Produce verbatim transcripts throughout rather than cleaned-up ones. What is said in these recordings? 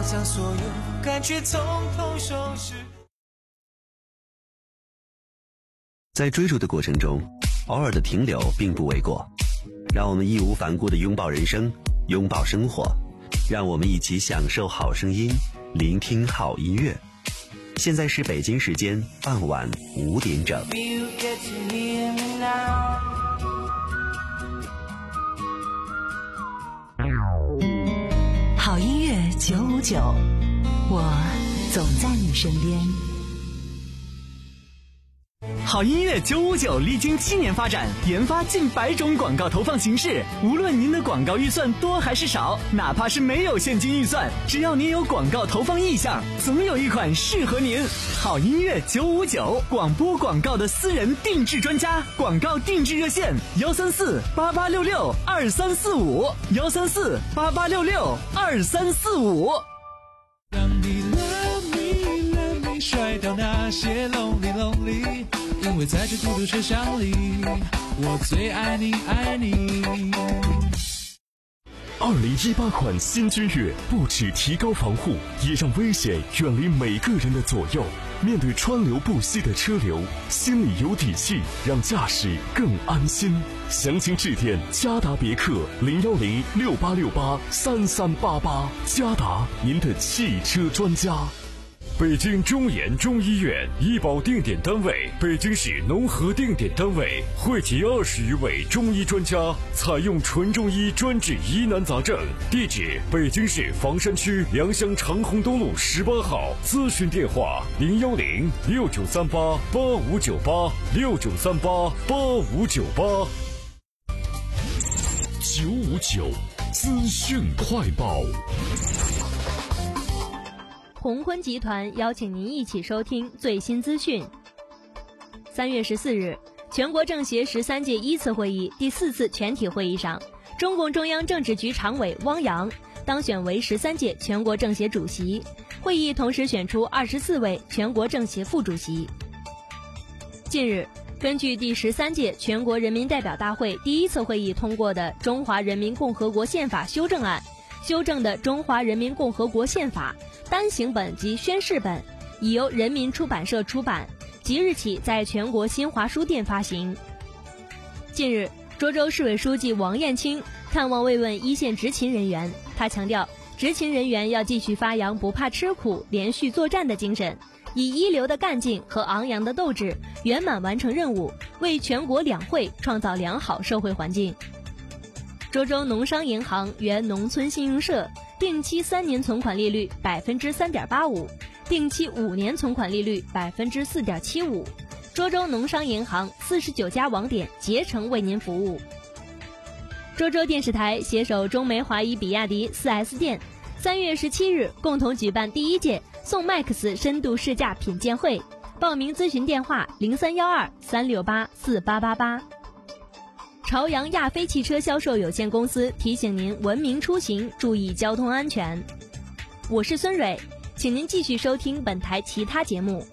将所有感觉统统收拾。 在追逐的过程中，偶尔的停留并不为过。让我们义无反顾地拥抱人生，拥抱生活，让我们一起享受好声音，聆听好音乐。现在是北京时间傍晚五点整。 好音乐九五九，我总在你身边。 好音乐九五九历经七年发展，研发近百种广告投放形式。无论您的广告预算多还是少，哪怕是没有现金预算，只要您有广告投放意向，总有一款适合您。好音乐九五九，广播广告的私人定制专家，广告定制热线幺三四八八六六二三四五幺三四八八六六二三四五。 让你 love me love me 甩掉那些 lonely lonely，因为在这孤独车厢里，我最爱你爱你。 二零一八款新君越不只提高防护，也让危险远离每个人的左右。面对川流不息的车流，心里有底气，让驾驶更安心。详情致电嘉达别克零幺零六八六八三三八八，嘉达您的汽车专家。北京中研中医院医保定点单位，北京市农合定点单位，汇集二十余位中医专家，采用纯中医专治疑难杂症。地址：北京市房山区良乡长虹东路十八号。咨询电话：零幺零六九三八八五九八六九三八八五九八。九五九资讯快报。 鸿坤集团邀请您一起收听最新资讯。三月十四日，全国政协十三届一次会议第四次全体会议上，中共中央政治局常委汪洋当选为十三届全国政协主席。会议同时选出二十四位全国政协副主席。近日，根据第十三届全国人民代表大会第一次会议通过的《中华人民共和国宪法修正案》，修正的《中华人民共和国宪法》单行本及宣誓本已由人民出版社出版，即日起在全国新华书店发行。近日，涿州市委书记王艳青看望慰问一线执勤人员，他强调，执勤人员要继续发扬不怕吃苦、连续作战的精神，以一流的干劲和昂扬的斗志，圆满完成任务，为全国两会创造良好社会环境。涿州农商银行原农村信用社定期三年存款利率百分之三点八五，定期五年存款利率百分之四点七五。涿州农商银行四十九家网点竭诚为您服务。涿州电视台携手中梅华谊比亚迪 四 S 店，三月十七日共同举办第一届宋 Max 深度试驾品鉴会，报名咨询电话零三幺二三六八四八八八。朝阳亚飞汽车销售有限公司提醒您文明出行，注意交通安全。我是孙蕊，请您继续收听本台其他节目。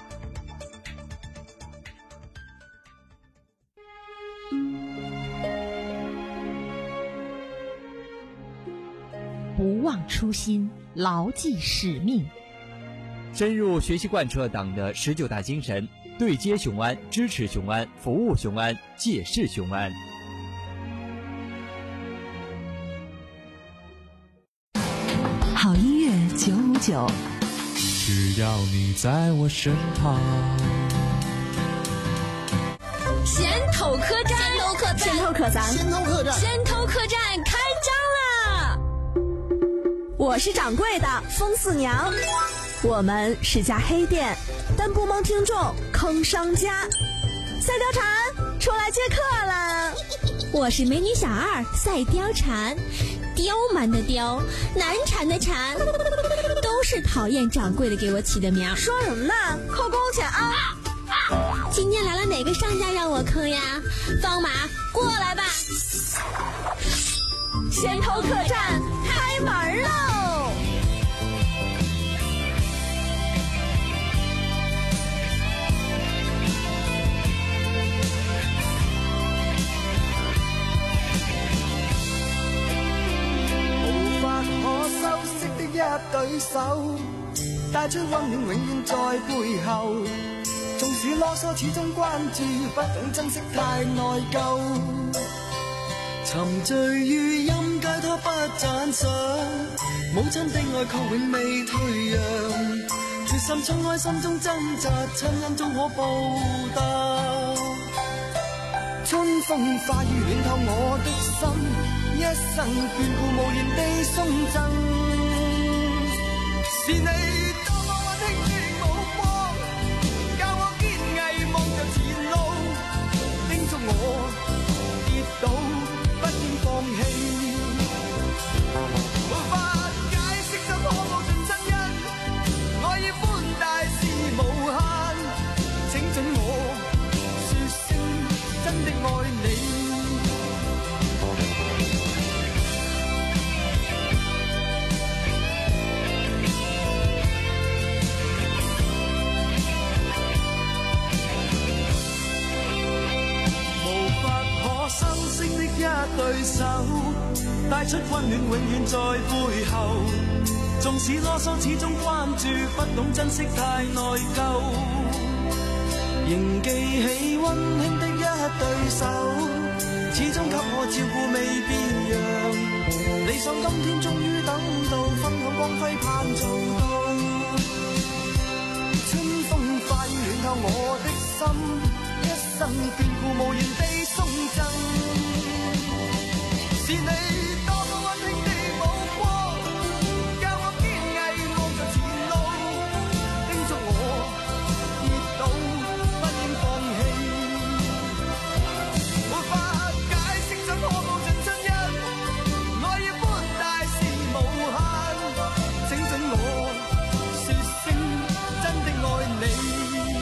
不忘初心，牢记使命， 深入学习贯彻党的十九大精神，对接雄安，支持雄安，服务雄安，借势雄安。 好音乐九五九， 只要你在我身旁。 先头客栈，先头客栈， 先头客栈， 先头客栈，先头客栈开张啦！ 我是掌柜的风四娘，我们是家黑店，但不蒙听众坑商家。赛貂蝉出来接客了， 我是美女小二赛貂蝉，刁蛮的刁，难缠的缠，都是讨厌掌柜的给我起的名。 说什么呢？扣工钱啊！ 今天来了哪个商家让我坑呀？放马过来吧！ 先头客栈开门喽！ 無法可修飾的一對手，帶出溫暖永遠在背後。縱使囉嗦始終關注，不懂珍惜太內疚。沉醉於音階他不讚賞，母親的愛確永未退讓。決心衝開心中掙扎，親恩終可報答。春風化雨暖透我的心，一生眷顧無言地送贈。是你多麼溫馨的目光，教我堅毅望着前路，叮囑我跌倒不應放棄。無法解釋怎可報盡親恩，愛意寬大是無限，請准我說聲真的愛你。無法可修飾的一對手，帶出溫暖永遠在背後。縱使囉嗦始終關注，不懂珍惜太內疚。仍記起溫馨的一對手，始終給我照顧未變樣。理想今天終於等到，分享光輝盼做到。春風化雨暖透我的心，一生眷顧無言地送贈。是你多麼溫馨的目光，教我堅毅望着前路，叮囑我跌倒不應放棄。無法解釋怎可報盡親恩，愛意寬大是無限，請准我說聲真的愛你。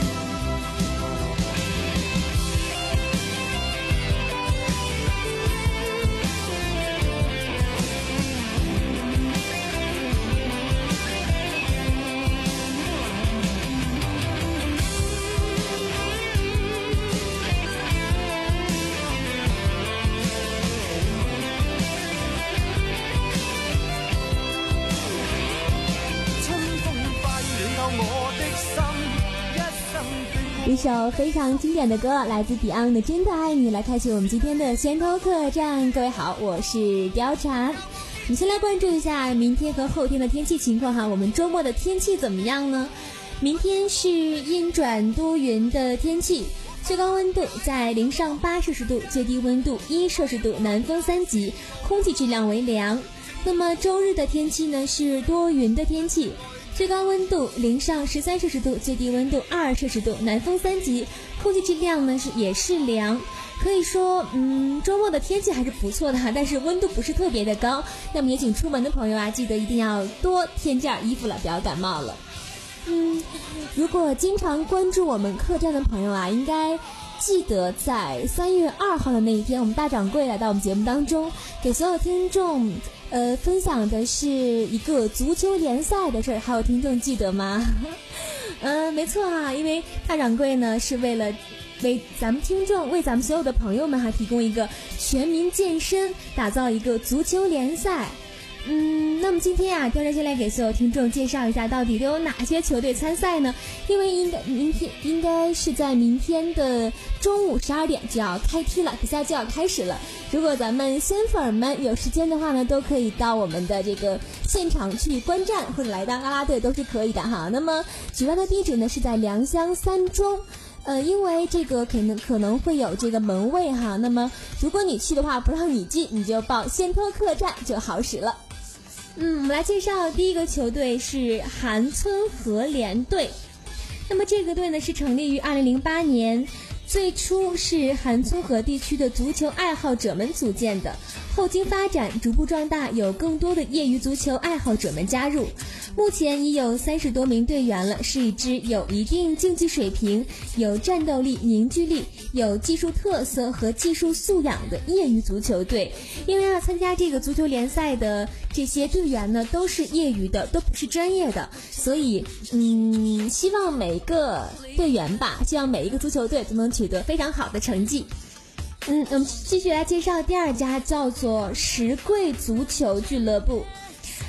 一首非常经典的歌，来自 Beyond 的《真的爱你》，来开启我们今天的先头客栈。各位好，我是貂蝉。我们先来关注一下明天和后天的天气情况哈。我们周末的天气怎么样呢？明天是阴转多云的天气，最高温度在零上八摄氏度，最低温度一摄氏度，南风三级，空气质量为良。那么周日的天气呢是多云的天气，最高温度零上十三摄氏度，最低温度二摄氏度，南风三级，空气质量呢是也是凉。可以说，嗯，周末的天气还是不错的哈，但是温度不是特别的高。那么也请出门的朋友啊，记得一定要多添件衣服了，不要感冒了。嗯，如果经常关注我们客栈的朋友啊，应该记得在三月二号的那一天，我们大掌柜来到我们节目当中，给所有听众呃分享的是一个足球联赛的事儿，还有听众记得吗？嗯、呃，没错啊，因为大掌柜呢是为了为咱们听众，为咱们所有的朋友们哈提供一个全民健身，打造一个足球联赛。嗯，那么今天啊，貂蝉先来给所有听众介绍一下，到底都有哪些球队参赛呢？因为应该明天应该是在明天的中午十二点就要开踢了，比赛就要开始了。如果咱们仙粉们有时间的话呢，都可以到我们的这个现场去观战，或者来当啦啦队都是可以的哈。那么举办的地址呢是在良乡三中。呃，因为这个可能可能会有这个门卫哈，那么如果你去的话不让你进，你就报先托客栈就好使了。嗯，我们来介绍第一个球队是韩村和联队。那么这个队呢是成立于二零零八年，最初是韩村和地区的足球爱好者们组建的，后经发展逐步壮大，有更多的业余足球爱好者们加入。目前已有三十多名队员了，是一支有一定竞技水平、有战斗力、凝聚力、有技术特色和技术素养的业余足球队。因为要参加这个足球联赛的这些队员呢，都是业余的，都不是专业的，所以嗯，希望每个队员吧，希望每一个足球队都能取得非常好的成绩。嗯，我们继续来介绍第二家，叫做石桂足球俱乐部。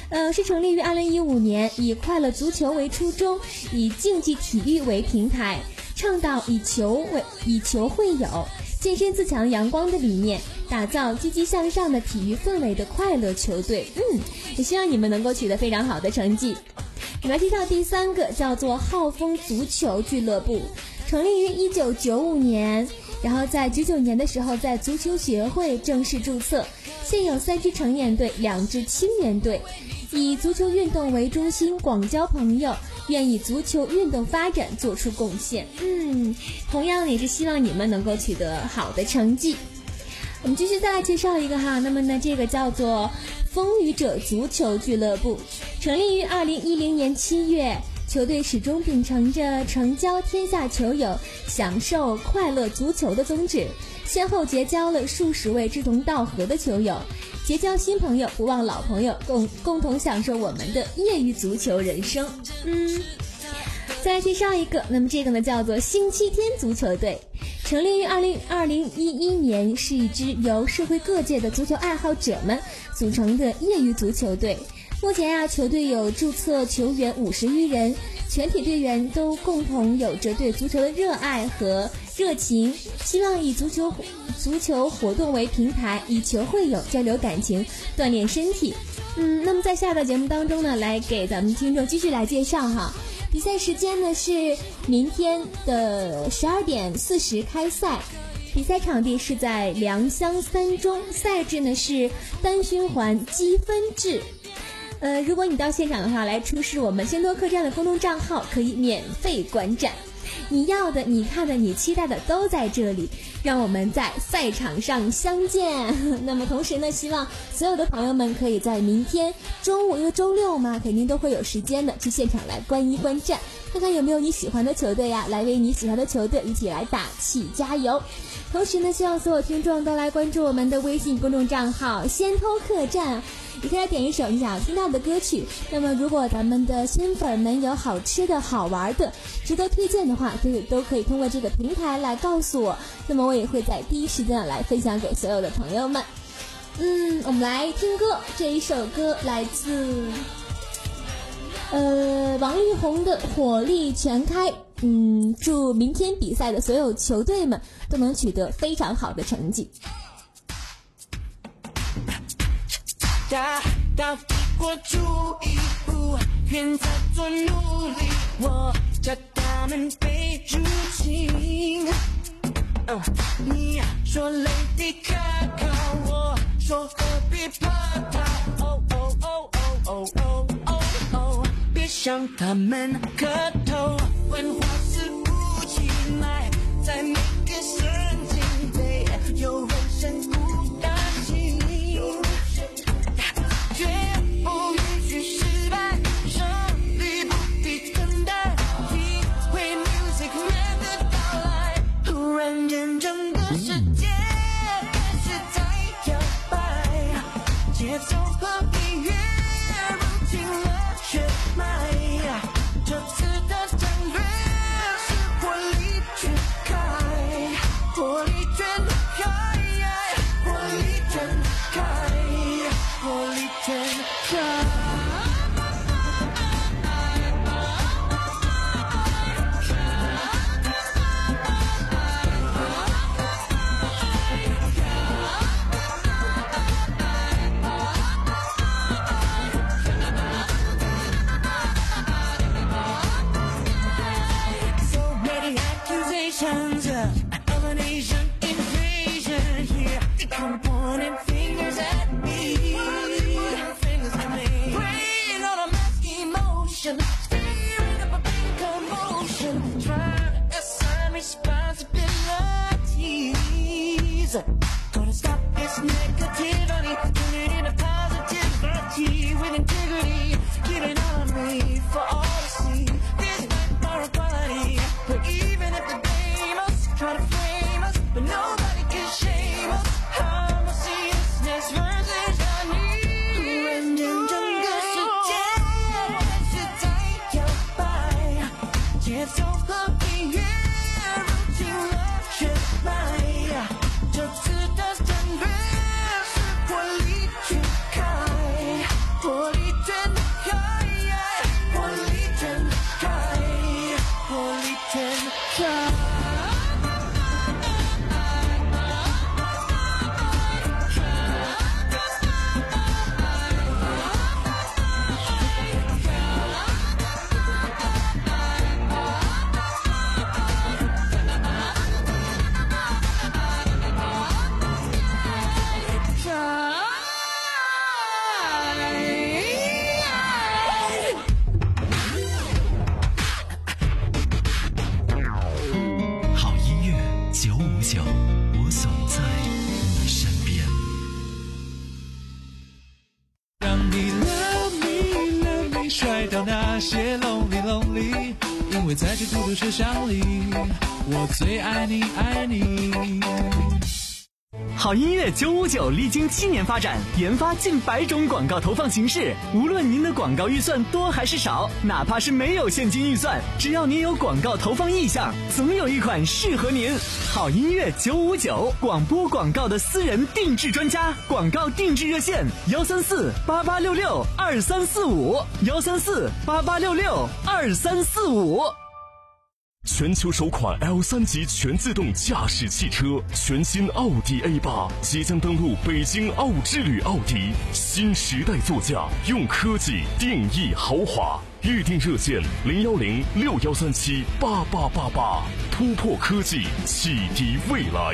呃，是成立于二零一五年，以快乐足球为初衷，以竞技体育为平台，倡导以球为以球会友，健身自强阳光的理念，打造积极向上的体育氛围的快乐球队。嗯，也希望你们能够取得非常好的成绩。我们来介绍第三个，叫做浩丰足球俱乐部，成立于一九九五年，然后在九九年的时候在足球协会正式注册，现有三支成年队，两支青年队，以足球运动为中心，广交朋友，愿以足球运动发展做出贡献。嗯，同样也是希望你们能够取得好的成绩。我们继续再来介绍一个哈，那么呢，这个叫做风雨者足球俱乐部，成立于二零一零年七月，球队始终秉承着成交天下球友，享受快乐足球的宗旨，先后结交了数十位志同道合的球友，结交新朋友，不忘老朋友，共共同享受我们的业余足球人生。嗯，再来介绍一个，那么这个呢叫做星期天足球队，成立于二零二零一一年，是一支由社会各界的足球爱好者们组成的业余足球队。目前啊，球队有注册球员五十余人，全体队员都共同有着对足球的热爱和热情，希望以足球足球活动为平台，以球会友，交流感情，锻炼身体。嗯，那么在下个节目当中呢，来给咱们听众继续来介绍哈。比赛时间呢是明天的十二点四十开赛，比赛场地是在良乡三中，赛制呢是单循环积分制。呃，如果你到现场的话，来出示我们先多客栈的公众账号，可以免费观战。你要的、你看的、你期待的都在这里，让我们在赛场上相见。那么同时呢，希望所有的朋友们可以在明天中午，因为周六嘛，肯定都会有时间的，去现场来观一观战，看看有没有你喜欢的球队呀，来为你喜欢的球队一起来打气加油。同时呢，希望所有听众都来关注我们的微信公众账号先偷客栈，你可以来点一首你想要听到的歌曲。那么如果咱们的新粉们有好吃的好玩的值得推荐的话，都都可以通过这个平台来告诉我，那么我也会在第一时间来分享给所有的朋友们。嗯，我们来听歌，这一首歌来自呃王力宏的火力全开。嗯，祝明天比赛的所有球队们都能取得非常好的成绩。 大到比我出一步，愿再做努力，我叫他们被入侵。uh, 你说泪滴可靠，我说何必怕他。哦哦哦哦哦哦哦，别向他们磕头，文化是武器，埋在每个神经内，有人生不甘心。绝不允许失败，胜利不必等待，体会 music man 的到来，突然间整个世界开始在摇摆，节奏和音乐入侵了血脉，这次的战略是火力全开，火力全开，火力全开，火力全开。So many accusations of an Asian invasion here. They come pointing fingers at me. Fingers at me. Preying on a mass emotion, stirring up a big commotion, trying to assign responsibilities. Gonna stop this negativity, turn it into positivity with integrity, giving on me for all to see. This fight for equality, but even if the day must try to frame us, but nobody can shame us. I'm a seriousness versus your need. 突然间整个世界开始在甩掉那些 lonely lonely， 因为在这孤独车厢里，我最爱你爱你。 好音乐九五九历经七年发展，研发近百种广告投放形式。无论您的广告预算多还是少，哪怕是没有现金预算，只要您有广告投放意向，总有一款适合您。好音乐九五九，广播广告的私人定制专家，广告定制热线：幺三四八八六六二三四五，幺三四八八六六二三四五。 全球首款 L 三 级全自动驾驶汽车，全新奥迪 A 八 即将登陆北京奥之旅奥迪，新时代座驾，用科技定义豪华。预订热线零幺零六幺三七八八八八，突破科技，启迪未来。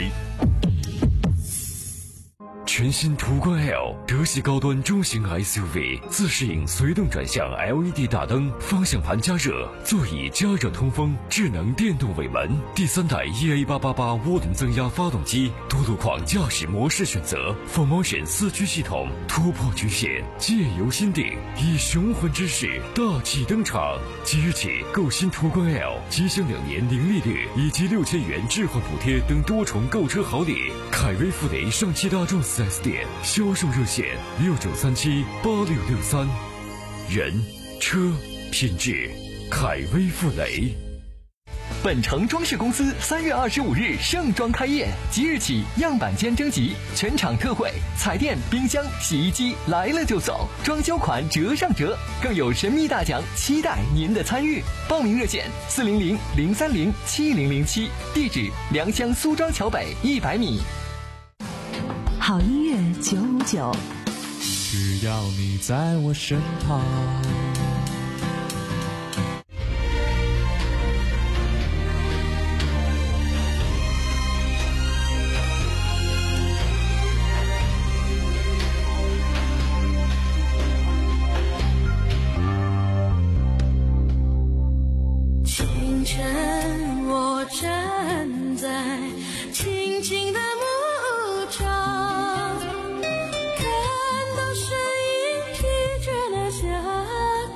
全新途观 L 德系高端中型 S U V， 自适应随动转向 L E D 大灯，方向盘加热，座椅加热通风，智能电动尾门，第三代 E A 八八八 涡轮增压发动机，多路况驾驶模式选择 ，four motion 四驱系统，突破局限，借由心定，以雄浑之势大气登场。即日起购新途观 L， 即享两年零利率以及六千元置换补贴等多重购车好礼。凯威富雷上汽大众四 S 店销售热线六九三七八六六三，人车品质，凯威富雷。 本城装饰公司三月二十五日盛装开业，即日起样板间征集，全场特惠，彩电、冰箱、洗衣机来了就送，装修款折上折，更有神秘大奖，期待您的参与。报名热线四零零零三零七零零七，地址良乡苏庄桥北一百米。 好音乐九五九， 只要你在我身旁。 清晨，我站在清静的牧场，看到身影披着那霞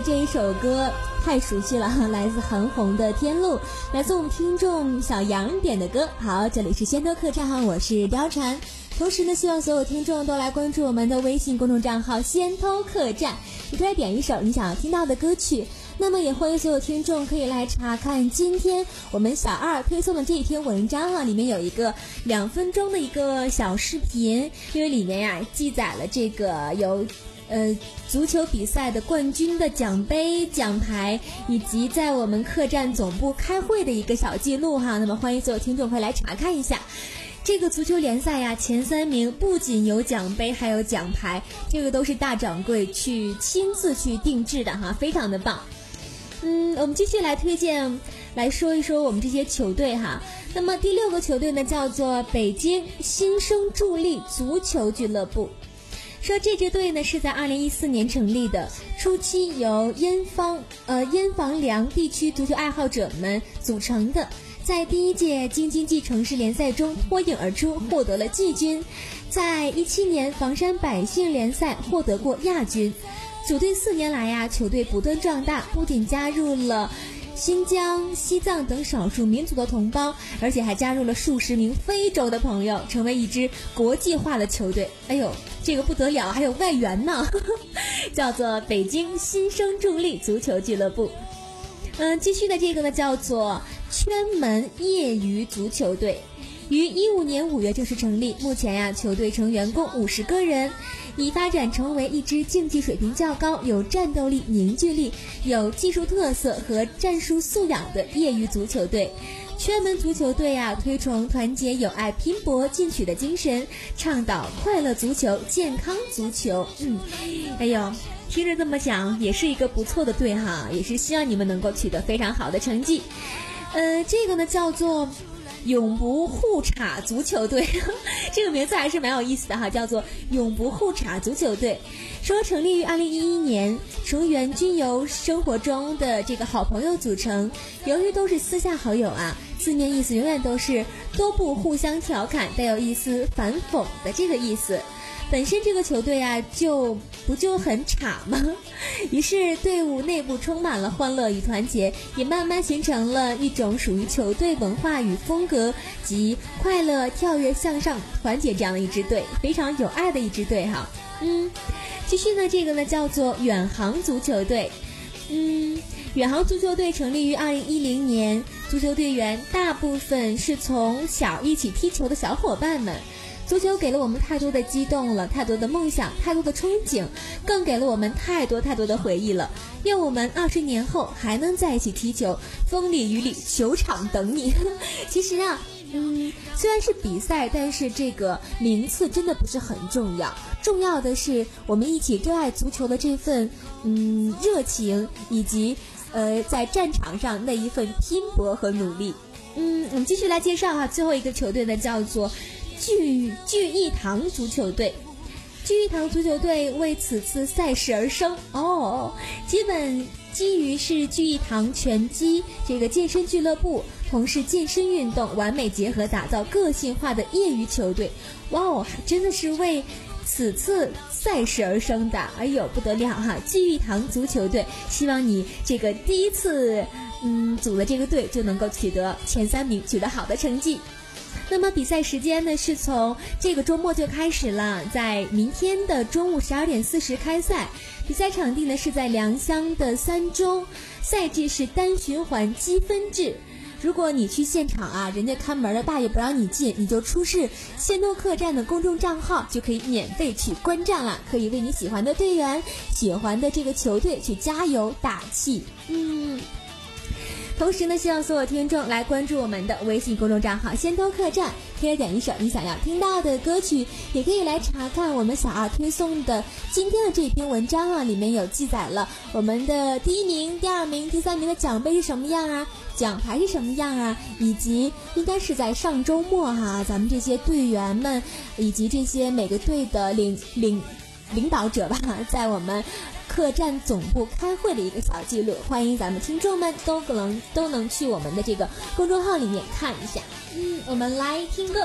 这一首歌太熟悉了，来自韩红的《天路》，来自我们听众小杨点的歌。好，这里是仙都客栈哈，我是貂蝉。同时呢，希望所有听众都来关注我们的微信公众账号仙都客栈，你可以点一首你想要听到的歌曲。那么也欢迎所有听众可以来查看今天我们小二推送的这一篇文章啊，里面有一个两分钟的一个小视频，因为里面呀、啊、记载了这个有呃足球比赛的冠军的奖杯、奖牌，以及在我们客栈总部开会的一个小记录哈。那么欢迎所有听众可以来查看一下。这个足球联赛呀，前三名不仅有奖杯，还有奖牌，这个都是大掌柜去亲自去定制的哈，非常的棒。嗯，我们继续来推荐，来说一说我们这些球队哈。那么第六个球队呢，叫做北京新生助力足球俱乐部。说这支队呢是在二零一四年成立的，初期由燕方呃燕房梁地区足球爱好者们组成的。在第一届京津冀城市联赛中脱颖而出，获得了季军。在一七年房山百姓联赛获得过亚军。组队四年来呀、啊，球队不断壮大，不仅加入了新疆、西藏等少数民族的同胞，而且还加入了数十名非洲的朋友，成为一支国际化的球队。哎呦，这个不得了，还有外援呢，叫做北京新生助力足球俱乐部。嗯，继续的这个呢叫做圈门业余足球队，于一五年五月正式成立。目前呀，球队成员共五十个人，已发展成为一支竞技水平较高、有战斗力、凝聚力、有技术特色和战术素养的业余足球队。圈门足球队啊，推崇团结友爱、拼搏进取的精神，倡导快乐足球、健康足球。嗯，哎呦，听着这么讲，也是一个不错的队哈，也是希望你们能够取得非常好的成绩。呃，这个呢叫做永不互插足球队，这个名字还是蛮有意思的哈，叫做永不互插足球队。说成立于二零一一年，成员均由生活中的这个好朋友组成。由于都是私下好友啊，字面意思永远都是都不互相调侃，带有一丝反讽的这个意思。本身这个球队啊，就不就很差吗？于是队伍内部充满了欢乐与团结，也慢慢形成了一种属于球队文化与风格及快乐、跳跃、向上、团结这样的一支队，非常有爱的一支队哈。嗯，继续呢，这个呢叫做远航足球队。嗯，远航足球队成立于二零一零年，足球队员大部分是从小一起踢球的小伙伴们。足球给了我们太多的激动了，太多的梦想，太多的憧憬，更给了我们太多太多的回忆了。愿我们二十年后还能在一起踢球，风里雨里，球场等你。其实啊，嗯，虽然是比赛，但是这个名次真的不是很重要，重要的是我们一起热爱足球的这份嗯热情，以及呃在战场上那一份拼搏和努力。嗯，我们继续来介绍哈，最后一个球队呢叫做聚聚义堂足球队。聚义堂足球队为此次赛事而生哦，基本基于是聚义堂拳击这个健身俱乐部，同时健身运动完美结合，打造个性化的业余球队。哇哦，真的是为此次赛事而生的，哎呦不得了哈！聚义堂足球队，希望你这个第一次嗯组的这个队就能够取得前三名，取得好的成绩。那么比赛时间呢是从这个周末就开始了，在明天的中午十二点四十开赛。比赛场地呢是在良乡的三中，赛制是单循环积分制。如果你去现场啊，人家看门的大爷不让你进，你就出示仙都客栈的公众账号，就可以免费去观战了，可以为你喜欢的队员、喜欢的这个球队去加油打气。嗯。同时呢，希望所有听众来关注我们的微信公众账号仙都客栈，可以点一首你想要听到的歌曲，也可以来查看我们小二推送的今天的这篇文章啊，里面有记载了我们的第一名、第二名、第三名的奖杯是什么样啊，奖牌是什么样啊，以及应该是在上周末哈，咱们这些队员们以及这些每个队的领领领导者吧，在我们客栈总部开会的一个小记录，欢迎咱们听众们都可能都能去我们的这个公众号里面看一下。嗯，我们来听歌，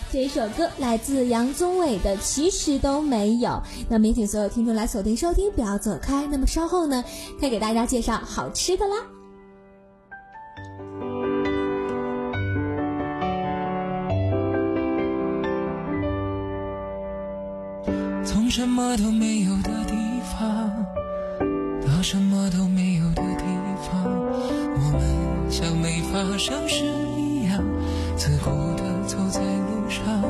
这一首歌来自杨宗纬的《其实都没有》。那么也请所有听众来锁定收听，不要走开。那么稍后呢，再给大家介绍好吃的啦。 从什么都没有的地方到什么都没有的地方，我们像没发生事一样自顾地走在路上，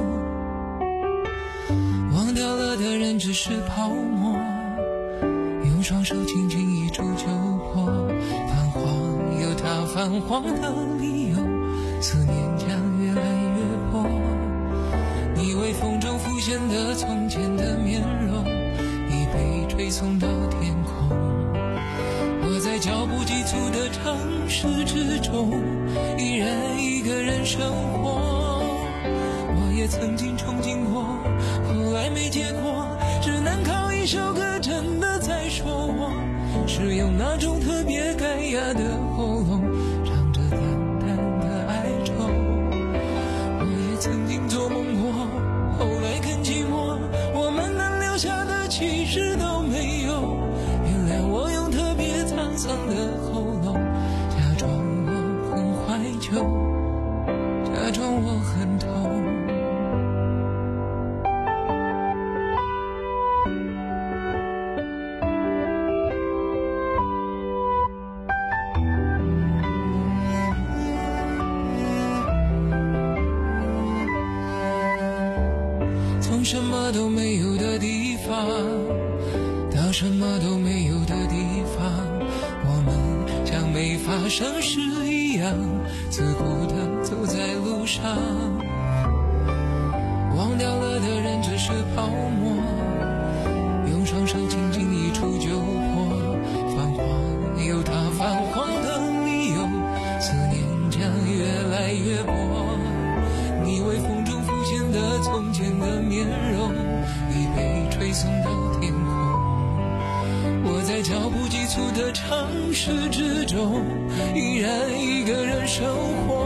忘掉了的人只是泡沫，用双手轻轻一触就破，泛黄有它泛黄的理由，思念将越来越薄，你微风中浮现的从前的面容已被吹送到天空，我在脚步急促的城市之中依然一个人生活，我也曾经憧憬过，后来没结果，只能靠一首歌真的在说我是用那种特别干哑的喉咙唱着淡淡的哀愁，我也曾经做梦过，后来更寂寞，我们能留下的其实都没有，原谅我用特别沧桑的喉咙假装我很怀旧，假装我很痛。从什么都没有的地方到什么都没有的地方，我们像没发生事一样自顾地走在路上，忘掉了的人只是泡沫，用双手轻轻一触就破，泛黄有它泛黄的理由，思念将越来越薄，你微风中浮现的从前的面容已被吹送到天空，我在脚步急促的城市之中依然一个人生活，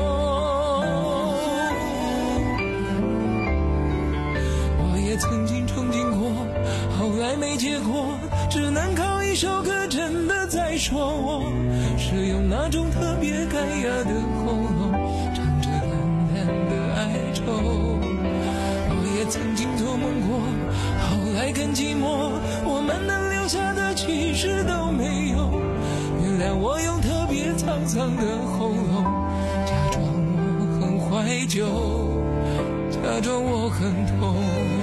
我也曾经憧憬过，后来没结果，只能靠一首歌真的在说我是用那种特别干哑的喉咙唱着淡淡的哀愁，我也曾经做梦过，后来更寂寞，我们能留下的其实都没有，原谅我用特别沧桑的喉咙假装我很怀旧，假装我很痛，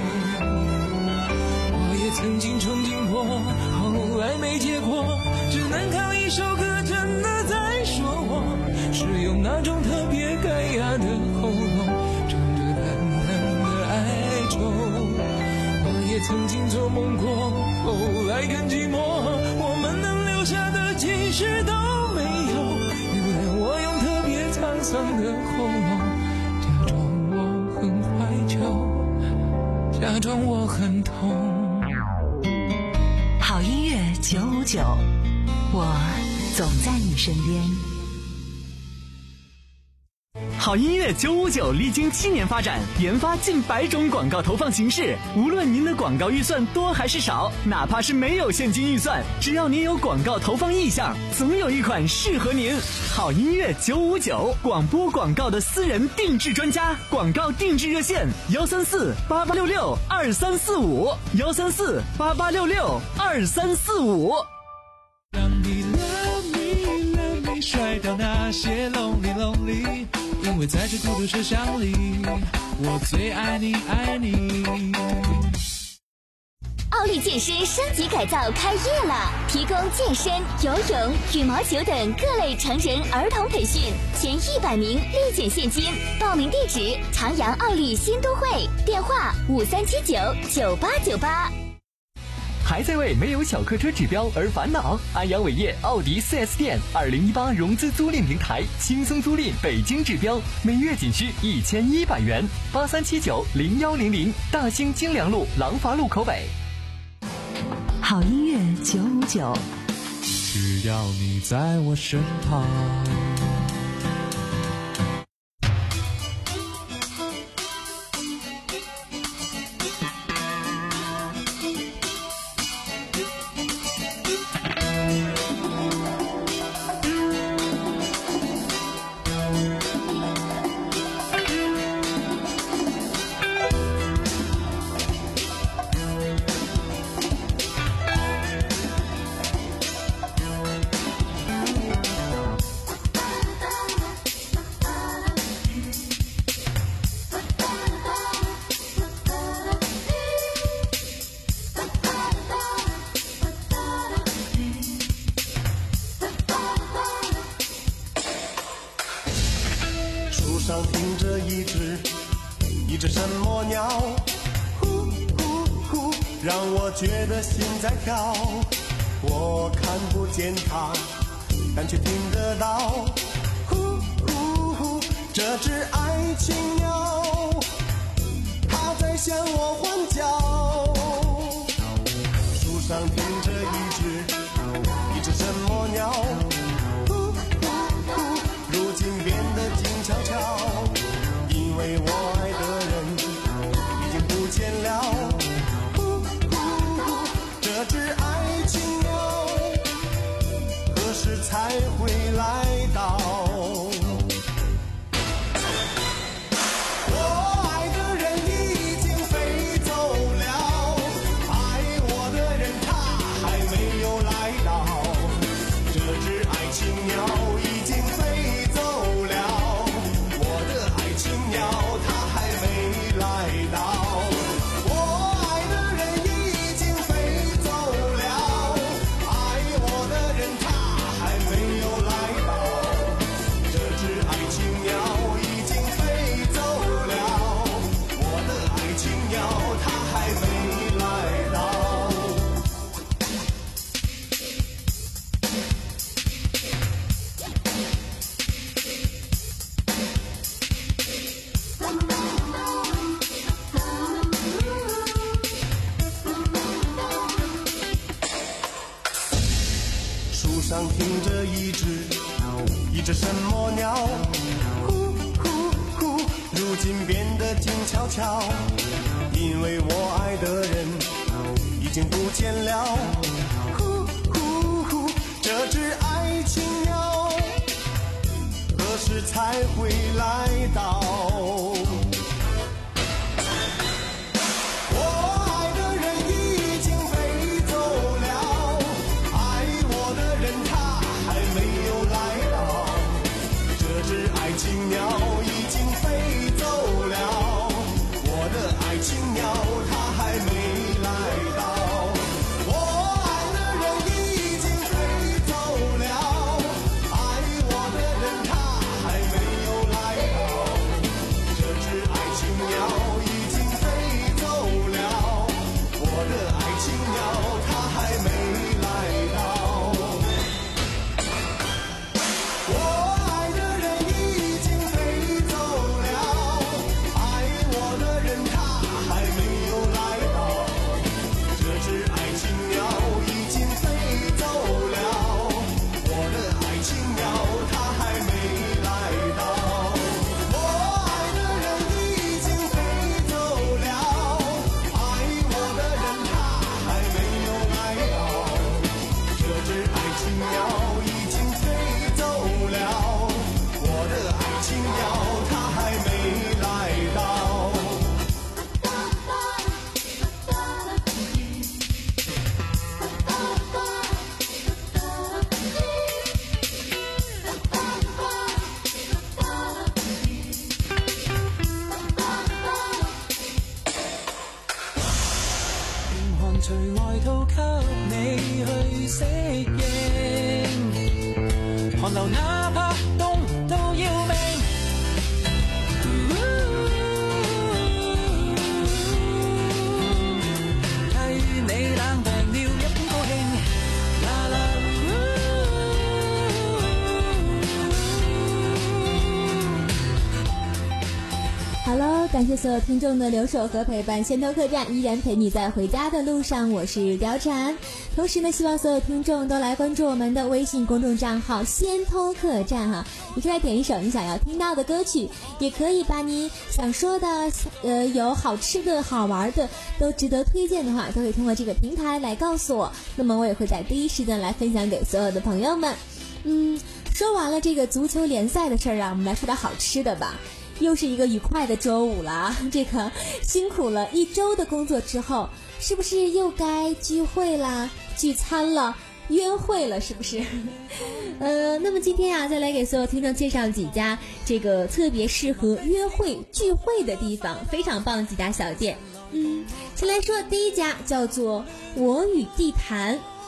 我也曾经憧憬过，后来没结果，只能靠一首歌真的在说我是用那种特别干哑的喉咙唱着淡淡的哀愁，我也曾经做梦过，后来更寂寞，我们能留下的其实都没有，原谅我用特别沧桑的喉咙假装我很怀旧，假装我很痛。 好音乐九五九，我总在你身边。 好音乐九五九历经七年发展，研发近百种广告投放形式。无论您的广告预算多还是少，哪怕是没有现金预算，只要您有广告投放意向，总有一款适合您。好音乐九五九，广播广告的私人定制专家，广告定制热线：幺三四八八六六二三四五，幺三四八八六六二三四五。 让你 love me love me 甩掉那些 lonely lonely，因为在这孤独车厢里，我最爱你爱你。 奥利健身升级改造开业了，提供健身、游泳、羽毛球等各类成人儿童培训，前一百名立减现金。报名地址：长阳奥利新都会，电话五三七九九八九八。 还在为没有小客车指标而烦恼？安阳伟业奥迪 四 S 店二零一八融资租赁平台，轻松租赁北京指标，每月仅需一千一百元。八三七九零幺零零，大兴京良路廊坊路口北。 好音乐九五九， 只要你在我身旁。 上停着一只一只什么鸟，呼呼呼，让我觉得心在跳。我看不见它，但却听得到，呼呼呼，这只爱情鸟，它在向我欢叫。树上停着一只一只什么鸟，呼呼呼，如今变得静悄悄，因为我爱的人已经不见了，呼呼呼，这只爱情鸟何时才会来到？上停着一只一只什么鸟，呼呼呼，如今变得静悄悄，因为我爱的人已经不见了，呼呼呼，这只爱情鸟何时才会来到？除外套給你去適應，寒流哪怕凍到要命，替你冷病了一般高興，啦啦。 Hello， 感谢所有听众的留守和陪伴，先头客栈依然陪你在回家的路上，我是貂蝉。同时呢，希望所有听众都来关注我们的微信公众账号先头客栈哈，你可以来点一首你想要听到的歌曲，也可以把你想说的呃有好吃的好玩的都值得推荐的话，都可以通过这个平台来告诉我，那么我也会在第一时间来分享给所有的朋友们。嗯，说完了这个足球联赛的事儿啊，我们来说点好吃的吧。又是一个愉快的周五了，这个辛苦了一周的工作之后，是不是又该聚会啦、聚餐了、约会了，是不是？呃，那么今天啊，再来给所有听众介绍几家这个特别适合约会聚会的地方，非常棒的几家小店。嗯，先来说第一家，叫做我与地坛。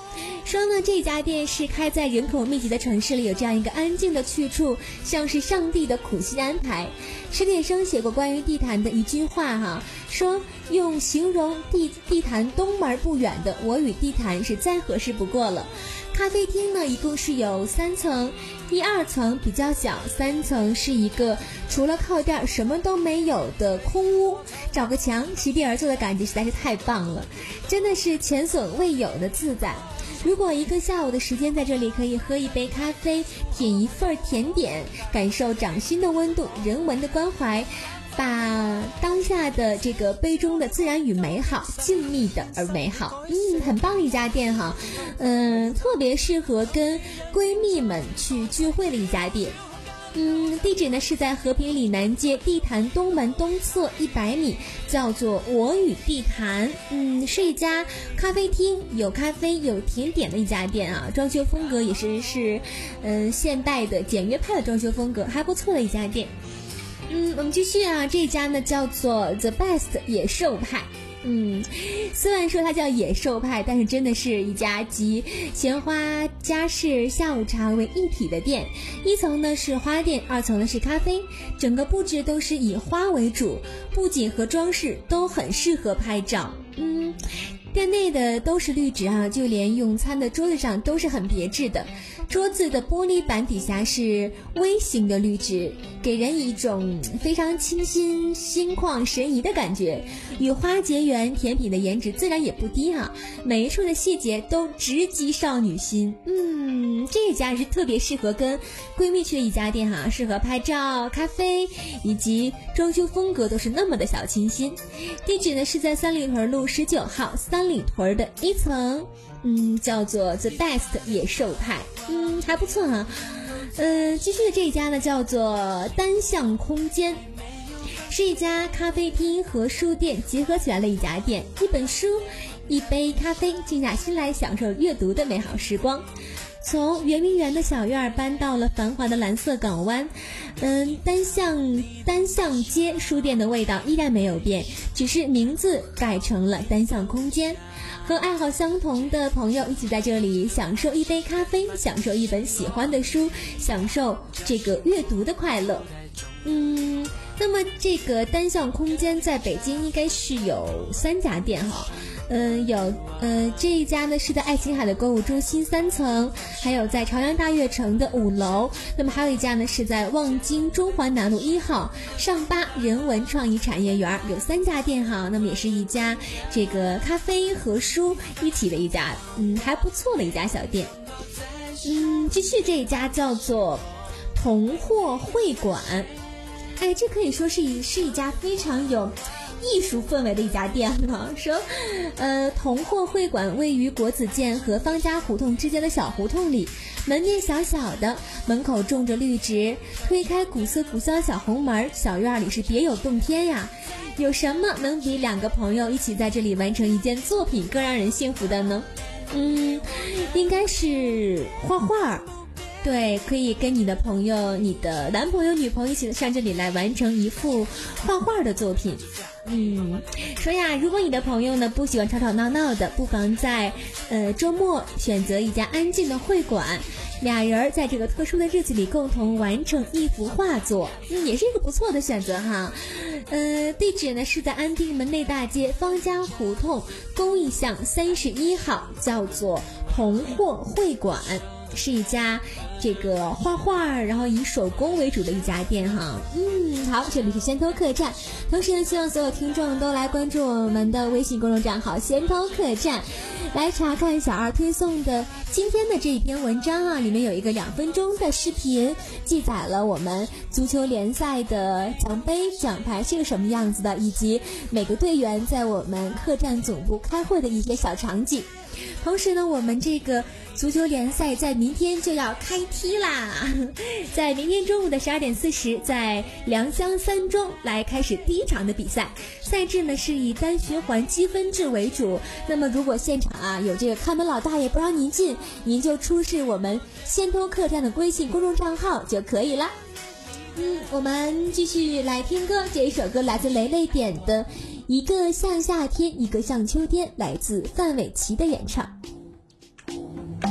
说呢，这家店是开在人口密集的城市里，有这样一个安静的去处，像是上帝的苦心安排。史铁生写过关于地坛的一句话哈，说用形容地地坛东门不远的我与地坛是再合适不过了。咖啡厅呢，一共是有三层，一二层比较小，三层是一个除了靠垫什么都没有的空屋，找个墙席地而坐的感觉实在是太棒了，真的是前所未有的自在。如果一个下午的时间在这里可以喝一杯咖啡，品一份甜点，感受掌心的温度，人文的关怀，把当下的这个杯中的自然与美好静谧的而美好，嗯，很棒的一家店哈，嗯，特别适合跟闺蜜们去聚会的一家店。嗯，地址呢是在和平里南街地坛东门东侧一百米，叫做我与地坛。嗯，是一家咖啡厅，有咖啡有甜点的一家店啊，装修风格也是是嗯、呃、现代的简约派的装修风格，还不错的一家店。嗯，我们继续啊，这家呢叫做 The Best 野兽派。嗯，虽然说它叫野兽派，但是真的是一家集鲜花、家饰、下午茶为一体的店。一层呢是花店，二层呢是咖啡，整个布置都是以花为主，布景和装饰都很适合拍照。嗯，店内的都是绿植啊，就连用餐的桌子上都是很别致的。桌子的玻璃板底下是微型的绿植，给人一种非常清新、心旷神怡的感觉。与花结缘，甜品的颜值自然也不低哈、啊，每一处的细节都直击少女心。嗯，这一家是特别适合跟闺蜜去的一家店哈、啊，适合拍照、咖啡，以及装修风格都是那么的小清新。地址呢是在三里屯路十九号三里屯的一层。嗯，叫做 The Best 野兽派，嗯，还不错啊。呃，继续的这一家呢，叫做单向空间，是一家咖啡厅和书店结合起来的一家店。一本书，一杯咖啡，静下心来享受阅读的美好时光。从圆明园的小院搬到了繁华的蓝色港湾，嗯，单向单向街书店的味道依然没有变，只是名字改成了单向空间。和爱好相同的朋友一起在这里享受一杯咖啡，享受一本喜欢的书，享受这个阅读的快乐。嗯，那么这个单向空间在北京应该是有三家店哈。嗯，有呃这一家呢是在爱琴海的购物中心三层，还有在朝阳大悦城的五楼，那么还有一家呢是在望京中环南路一号上八人文创意产业园，有三家店哈，那么也是一家这个咖啡和书一起的一家，嗯，还不错的一家小店。嗯，继续这一家叫做同货会馆，哎，这可以说是一是一家非常有艺术氛围的一家店啊，说，呃，同货会馆位于国子监和方家胡同之间的小胡同里，门面小小的，门口种着绿植，推开古色古香小红门，小院里是别有洞天呀。有什么能比两个朋友一起在这里完成一件作品更让人幸福的呢？嗯，应该是画画。对，可以跟你的朋友、你的男朋友、女朋友一起上这里来完成一幅画画的作品。嗯，说呀，如果你的朋友呢不喜欢吵吵闹闹的，不妨在呃周末选择一家安静的会馆，俩人在这个特殊的日子里共同完成一幅画作，嗯，也是一个不错的选择哈。呃，地址呢是在安定门内大街方家胡同公益巷三十一号，叫做同货会馆。是一家这个画画然后以手工为主的一家店哈。嗯，好，这里是先偷客栈，同时呢希望所有听众都来关注我们的微信公众账号先偷客栈，来查看小二推送的今天的这一篇文章啊，里面有一个两分钟的视频，记载了我们足球联赛的奖杯奖牌是个什么样子的，以及每个队员在我们客栈总部开会的一些小场景。同时呢，我们这个足球联赛在明天就要开踢啦，在明天中午的十二点四十，在良乡三中来开始第一场的比赛。赛制呢是以单循环积分制为主，那么如果现场啊有这个看门老大爷不让您进，您就出示我们先偷客栈的微信公众账号就可以了。嗯，我们继续来听歌，这一首歌来自雷雷点的一个像夏天一个像秋天，来自范玮琪的演唱。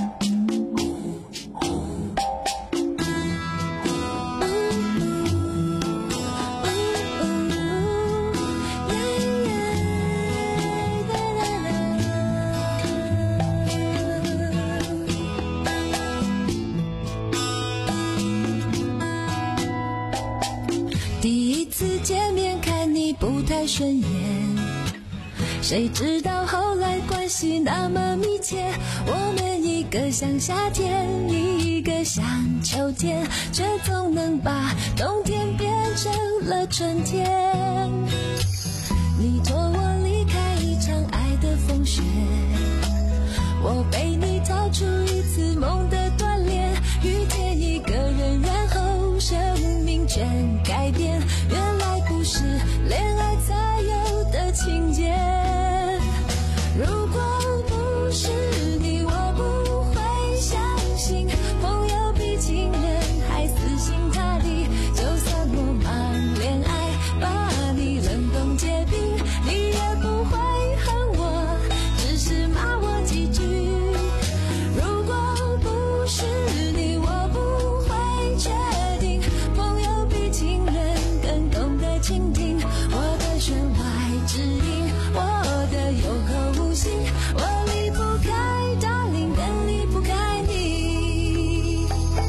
不太顺眼，谁知道后来关系那么密切，我们一个像夏天，一个像秋天，却总能把冬天变成了春天。你托我离开一场爱的风雪，我被你逃出一次梦的锻炼，遇见一个人，然后生命全改变，原来不是恋爱才有的情节。如果不是你，我不会相信朋友比情人还死心塌地，就算我忙恋爱把你冷冻结冰，你也不会恨我，只是骂我几句。如果不是你，我不会确定朋友比情人更懂得倾听我的弦外之音，我的有口无心，我离不开 darling， 更离不开你。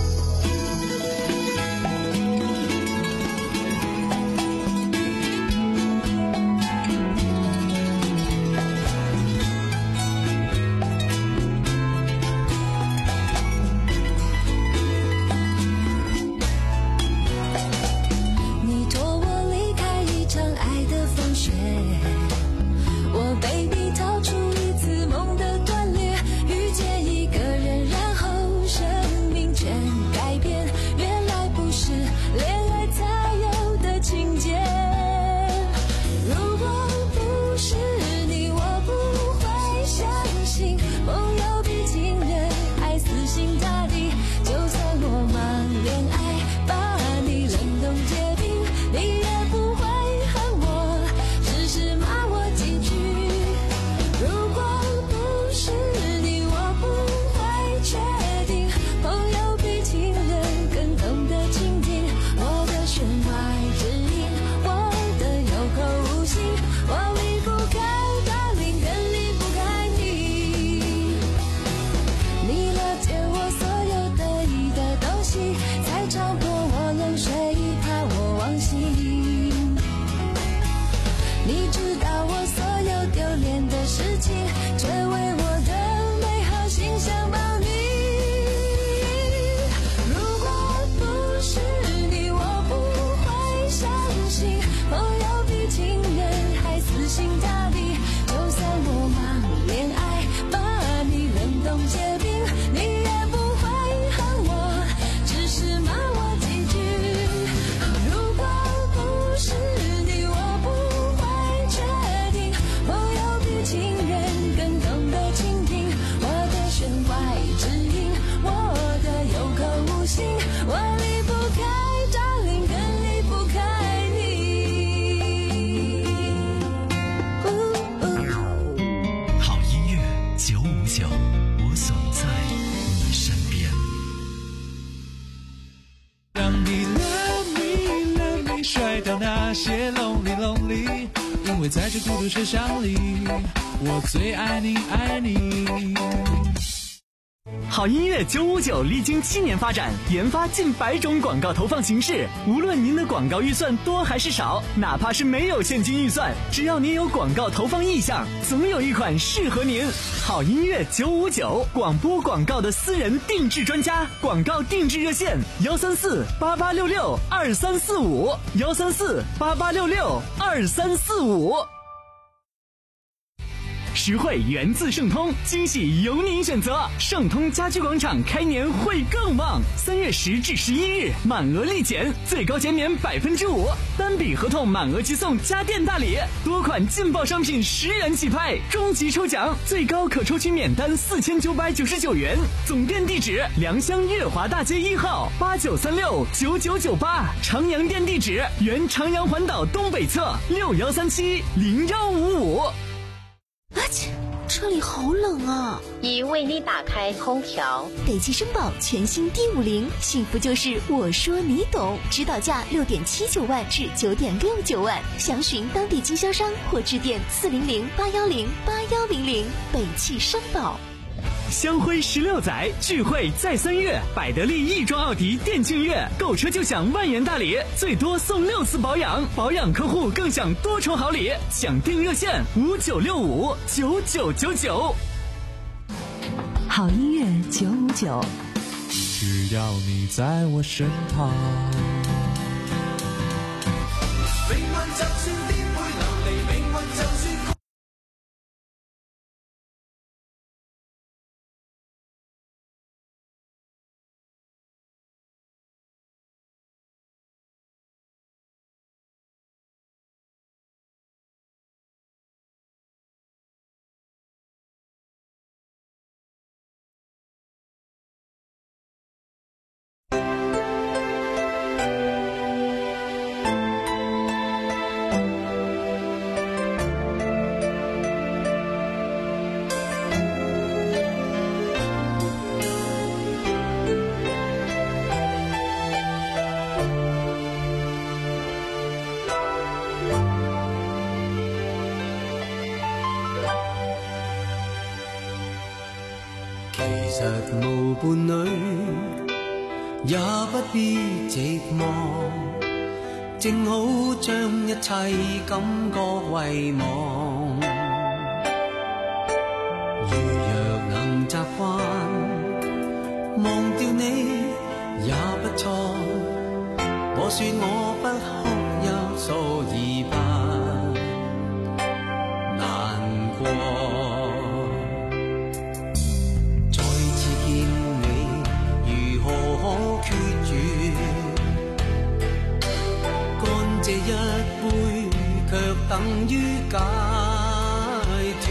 你托我离开一场爱的风雪，我被你逃出一次梦的断裂，遇见一个人，然后生命全改变，原来不是恋爱才有的情节。如果不是你，我不会相信朋友比情人还死心塌地，就算我忙恋爱把你冷冻结冰，你也不会恨我，只是骂我几句。如果不是你，我不会确定朋友比情人更懂得倾听我的弦外之音，我的有口无心，我离不开 darling， 更离不开你。你了解我所有得意的东西，才吵破我冷水，怕我忘形。你知道我所有丢脸的事情，却为我的美好形象保你。如果不是你，我不会相信朋友比情人还死心塌地，就算我忙恋爱把你冷冻结冰，你也不会恨我，只是骂我几句。如果不是你，我不会确定朋友比情人更懂得倾听我的弦外之音，我的有口无心，我离不开 darling， 更离不开你。 好音乐九五九，我总在你身边。 让你 love me love me， 甩掉那些 lonely lonely， 因为在这孤独车厢里，我最爱你爱你。 好音乐九五九历经七年发展，研发近百种广告投放形式。无论您的广告预算多还是少，哪怕是没有现金预算，只要您有广告投放意向，总有一款适合您。好音乐九五九，广播广告的私人定制专家，广告定制热线幺三四八八六六二三四五幺三四八八六六二三四五。实惠源自盛通，惊喜由您选择。盛通家居广场开年会更旺，三月十至十一日满额立减，最高减免百分之五，单笔合同满额即送家电大礼，多款劲爆商品十元起拍，终极抽奖最高可抽取免单四千九百九十九元。总店地址：良乡月华大街一号八九三六九九九八，长阳店地址：原长阳环岛东北侧六幺三七零幺五五。 啊切，这里好冷啊！ 已为你打开空调。 北汽绅宝全新 D 五零，幸福就是我说你懂，指导价六点七九万至九点六九万，详询当地经销商或致电四零零八幺零八幺零零。北汽绅宝。 香辉十六载，聚会在三月，百得利亦庄奥迪电竞月，购车就享万元大礼，最多送六次保养，保养客户更享多重好礼，抢订热线五九六五九九九九。 好音乐九五九， 只要你在我身旁。 命運就算顛沛流離，命運就算。 其實無伴侶，也不必寂寞，正好將一切感覺遺忘。如若能習慣，忘掉你也不錯。我說我不哭泣，所以不難過。這一杯卻等於解脫，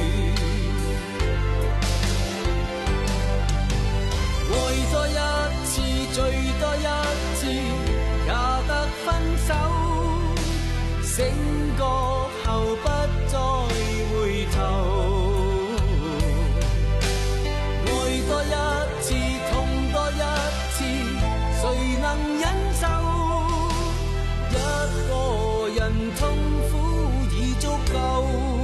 愛多一次，醉多一次，也得分手。醒覺後不再回頭，愛多一次，痛多一次，誰能忍受？一個人痛苦已足夠。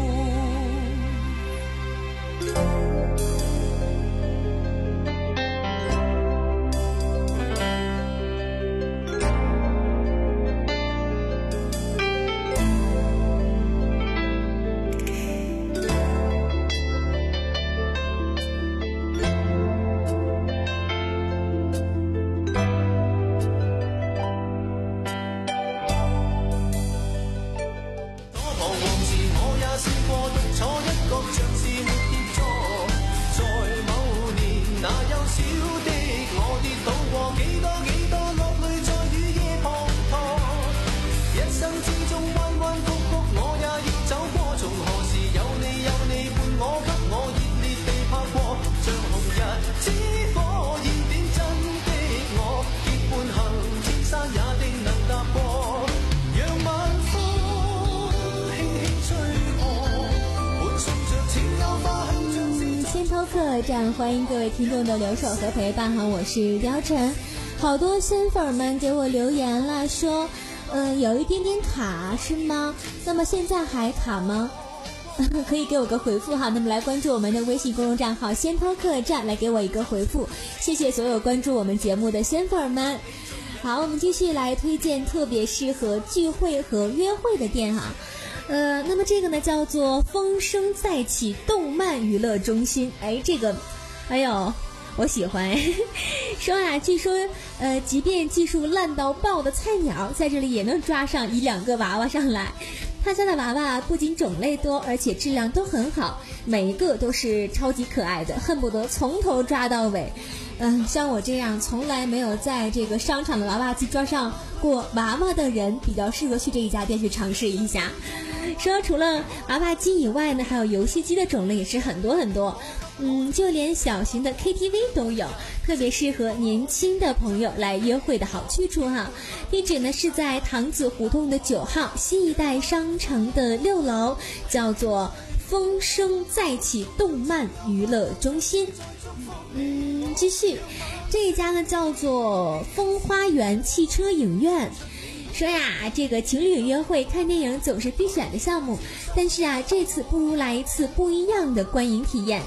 客栈，欢迎各位听众的留守和陪伴哈，我是貂蝉。好多仙粉们给我留言了，说，嗯、呃，有一点点卡是吗？那么现在还卡吗？可以给我个回复哈。那么来关注我们的微信公众账号仙涛客栈，来给我一个回复。谢谢所有关注我们节目的仙粉们。好，我们继续来推荐特别适合聚会和约会的店哈。呃，那么这个呢叫做风声再起动漫娱乐中心。哎，这个，哎呦，我喜欢。说啊，据说，呃，即便技术烂到爆的菜鸟，在这里也能抓上一两个娃娃上来。他家的娃娃不仅种类多，而且质量都很好，每一个都是超级可爱的，恨不得从头抓到尾。嗯、呃，像我这样从来没有在这个商场的娃娃机抓上过娃娃的人，比较适合去这一家店去尝试一下。说除了娃娃机以外呢，还有游戏机的种类也是很多很多，嗯，就连小型的 K T V 都有，特别适合年轻的朋友来约会的好去处哈。地址呢是在塘子胡同的九号新一代商城的六楼，叫做风声再起动漫娱乐中心。嗯，继续，这一家呢叫做风花园汽车影院。说呀，这个情侣约会看电影总是必选的项目，但是啊，这次不如来一次不一样的观影体验。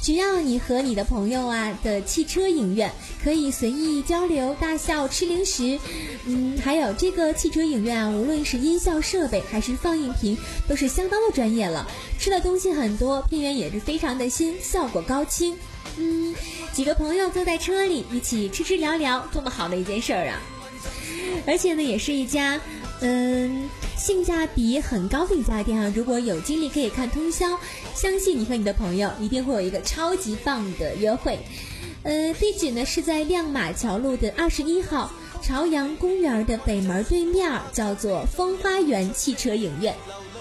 只要你和你的朋友啊的汽车影院可以随意交流、大笑、吃零食，嗯，还有这个汽车影院啊，无论是音效设备还是放映屏，都是相当的专业了。吃的东西很多，片源也是非常的新，效果高清。嗯，几个朋友坐在车里一起吃吃聊聊，多么好的一件事儿啊！而且呢，也是一家嗯性价比很高的一家店啊。如果有精力可以看通宵，相信你和你的朋友一定会有一个超级棒的约会。呃，地址呢是在亮马桥路的二十一号朝阳公园的北门对面，叫做风花园汽车影院。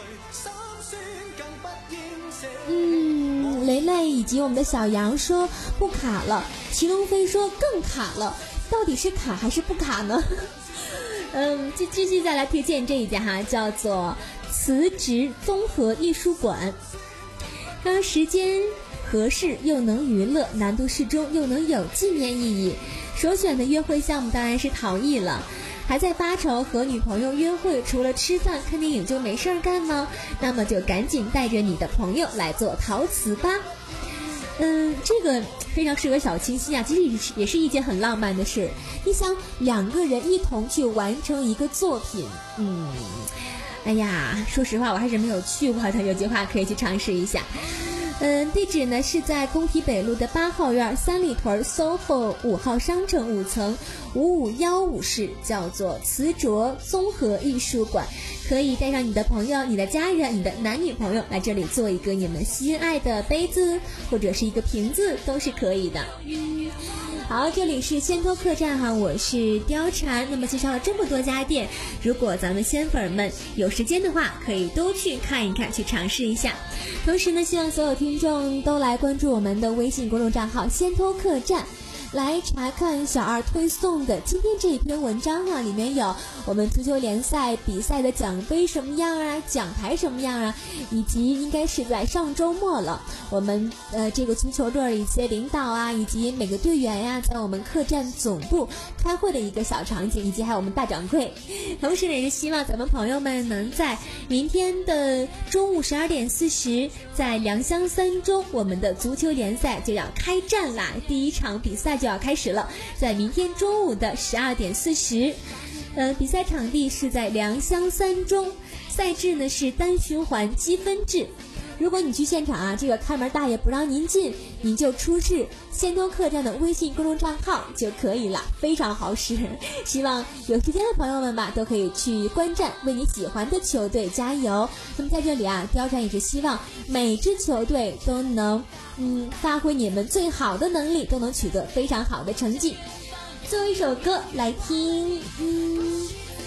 嗯，雷雷以及我们的小杨说不卡了，祁龙飞说更卡了，到底是卡还是不卡呢？嗯，继继续再来推荐这一家哈，叫做辞职综合艺术馆。让时间合适又能娱乐，难度适中又能有纪念意义。首选的约会项目当然是陶艺了。还在发愁和女朋友约会除了吃饭看电影就没事儿干吗？那么就赶紧带着你的朋友来做陶瓷吧。嗯，这个非常适合小清新啊，其实也是一件很浪漫的事。你想两个人一同去完成一个作品，嗯，哎呀，说实话我还是没有去过的，有计划可以去尝试一下。嗯，地址呢是在工体北路的八号院三里屯 S O H O 五号商城五层五五一五室，叫做瓷琢综合艺术馆。可以带上你的朋友、你的家人、你的男女朋友来这里做一个你们心爱的杯子，或者是一个瓶子，都是可以的。嗯，好，这里是仙偷客栈哈，我是貂蝉。那么介绍了这么多家店，如果咱们仙粉们有时间的话，可以都去看一看，去尝试一下。同时呢，希望所有听众都来关注我们的微信公众账号仙偷客栈，来查看小二推送的今天这一篇文章啊，里面有我们足球联赛比赛的奖杯什么样啊，奖牌什么样啊，以及应该是在上周末了，我们呃这个足球队一些领导啊，以及每个队员呀、啊，在我们客栈总部开会的一个小场景，以及还有我们大掌柜。同时呢，也是希望咱们朋友们能在明天的中午十二点四十，在良乡三中，我们的足球联赛就要开战啦，第一场比赛就要开始了，在明天中午的十二点四十，呃，比赛场地是在良乡三中，赛制呢是单循环积分制。如果你去现场啊，这个看门大爷不让您进，您就出示仙偷客栈的微信公众账号就可以了，非常好使。希望有时间的朋友们吧，都可以去观战，为你喜欢的球队加油。那么在这里啊，貂蝉也是希望每支球队都能嗯发挥你们最好的能力，都能取得非常好的成绩。最后一首歌来听，嗯。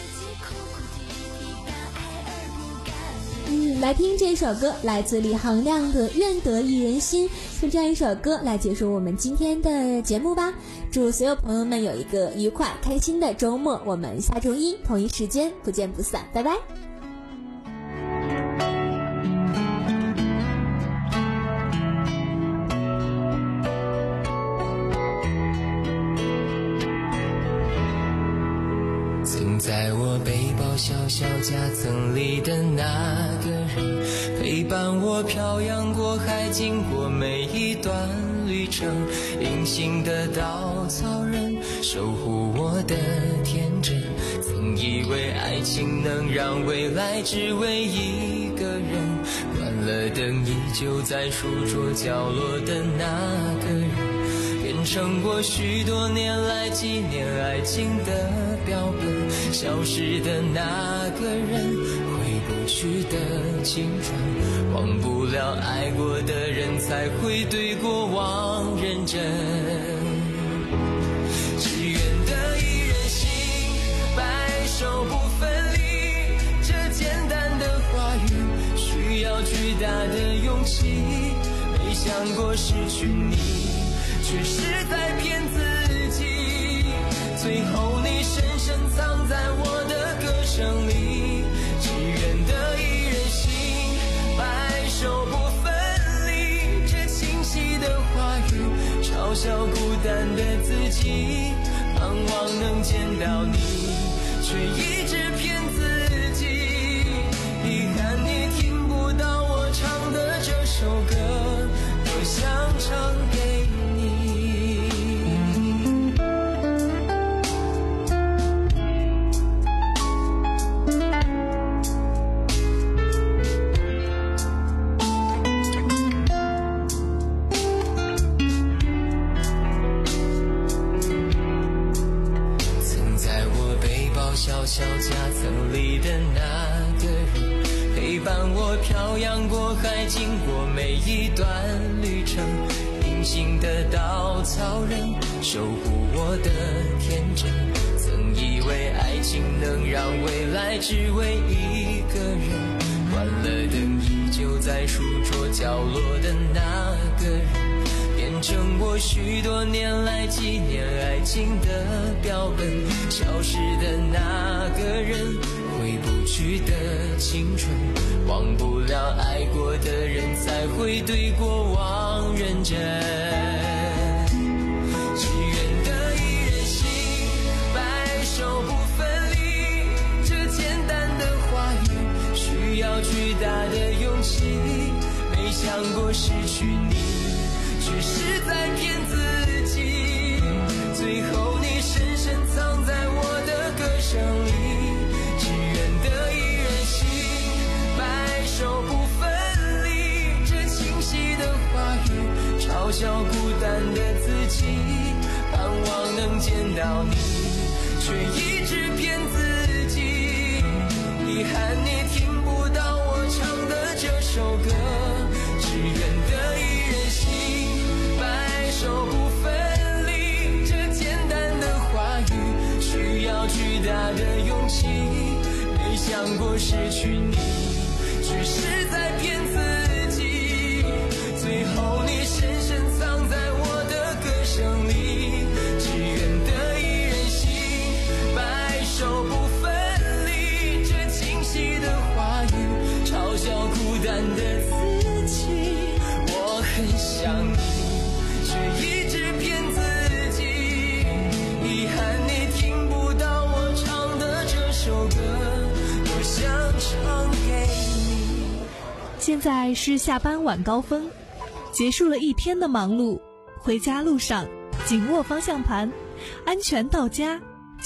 嗯，来听这首歌，来自李行亮的《愿得一人心》，用这样一首歌来结束我们今天的节目吧。祝所有朋友们有一个愉快开心的周末，我们下周一同一时间不见不散，拜拜。 在我背包小小夹层里的那个人，陪伴我漂洋过海，经过每一段旅程。隐形的稻草人，守护我的天真。曾以为爱情能让未来只为一个人，关了灯依旧在书桌角落的那个人，变成我许多年来纪念爱情的标本。消失的那个人，回不去的青春，忘不了爱过的人，才会对过往认真。只愿得一人心，白首不分离，这简单的话语需要巨大的勇气。没想过失去你，却是在骗自己。最后你深深藏在我的歌声里，只愿得一人心，白首不分离。这清晰的话语嘲笑孤单的自己，盼望能见到你，却一直骗自己。遗憾你听不到我唱的这首歌，多想唱小小夹层里的那个人，陪伴我漂洋过海，经过每一段旅程，隐形的稻草人，守护我的天真。曾以为爱情能让未来只为一个人，关了灯依旧在书桌角落的那个人，变成我许多年来纪念爱情的标本。消失的那个人，回不去的青春，忘不了爱过的人，才会对过往认真。只愿得一人心，白首不分离，这简单的话语需要巨大的勇气。没想过失去你，只是在骗自己，最后你深深藏在我的歌声里。只愿得一人心，白首不分离，这清晰的话语嘲笑孤单的自己，盼望能见到你，却一直骗自己。遗憾你听不到我唱的这首歌，只愿得一人心，白首不分离，这简单的话语需要巨大的勇气。没想过失去你，只是在骗自己，最后你深深藏在我的歌声里。只愿得一人心，白首不分离，这清晰的话语嘲笑孤单的自己。我很想你，却一直骗自己，遗憾你听不到我唱的这首歌，我想唱给你。 现在是下班晚高峰，结束了一天的忙碌，回家路上紧握方向盘，安全到家